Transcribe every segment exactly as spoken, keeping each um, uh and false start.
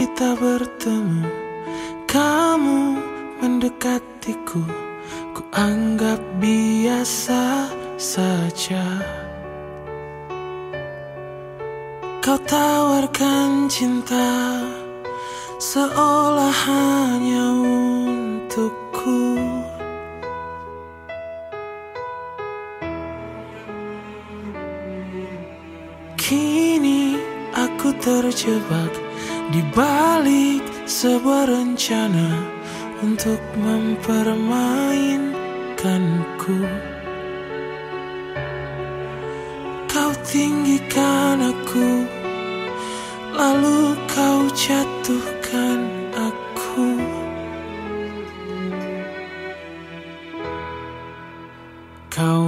kita bertemu, kamu mendekatiku, ku anggap biasa saja. Kau tawarkan cinta seolah hanya untukku. Kini aku terjebak di balik sebuah rencana untuk mempermainkanku. Kau tinggikan aku, lalu kau jatuhkan aku. Kau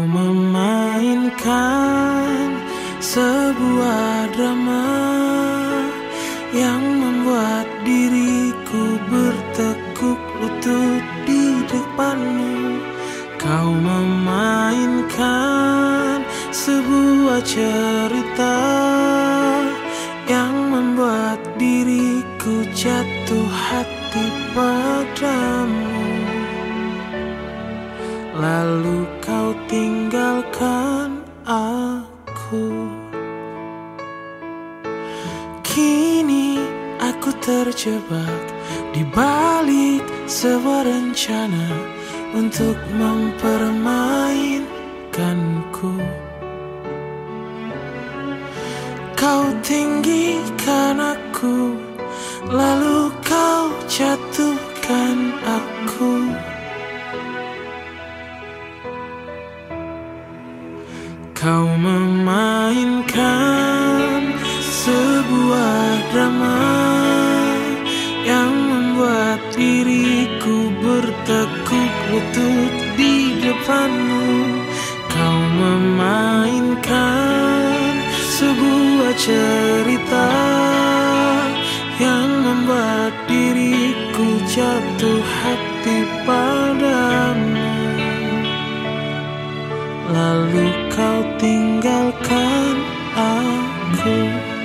memainkan sebuah drama yang membuat diriku bertekuk lutut di depanmu. Kau memainkan sebuah cerita yang membuat diriku jatuh hati padamu. Lalu kau tinggalkan aku. Kini aku terjebak di balik sebuah rencana untuk mempermainkanku. Kau tinggikan aku, lalu kau jatuhkan aku. Kau memainkan sebuah drama yang membuat diriku bertekuk lutut di depanmu. Kau memainkan sebuah cerita yang membuat diriku jatuh hati padamu. Lalu kau tinggalkan aku.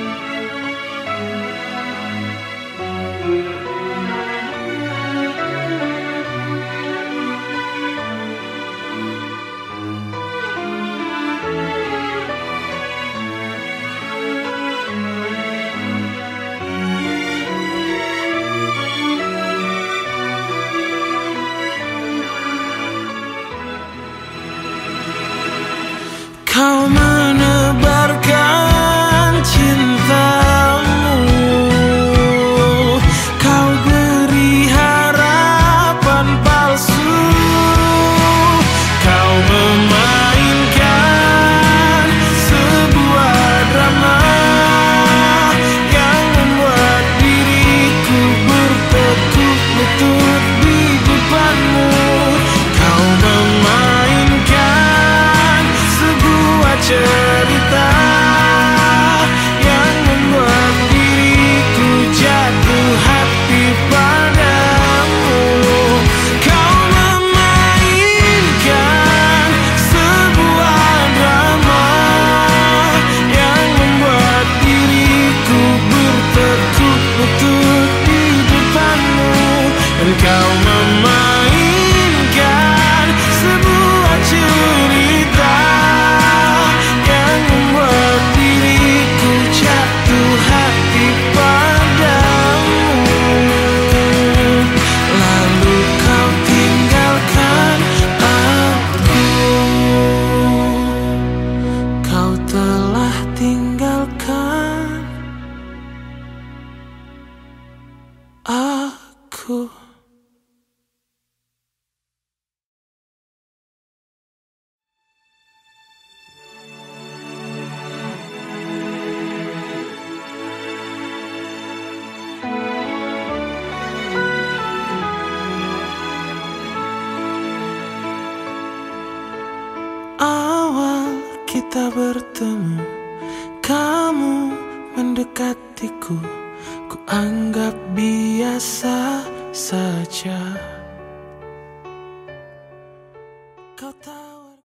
Kau menebarkan cintamu, kau beri harapan palsu. Kau memainkan sebuah drama yang membuat diriku bertekuk lutut di depanmu. Kau memainkan sebuah cerita yang membuat diriku jatuh hati padamu. Kau memainkan sebuah drama yang membuat diriku bertekuk lutut di depanmu. Dan kau memainkan sebuah cerita yang membuat diriku jatuh hati padamu. Lalu kau tinggalkan aku. Kau telah tinggalkan aku. Awal kita bertemu, kamu mendekatiku, ku anggap biasa saja. Kau tahu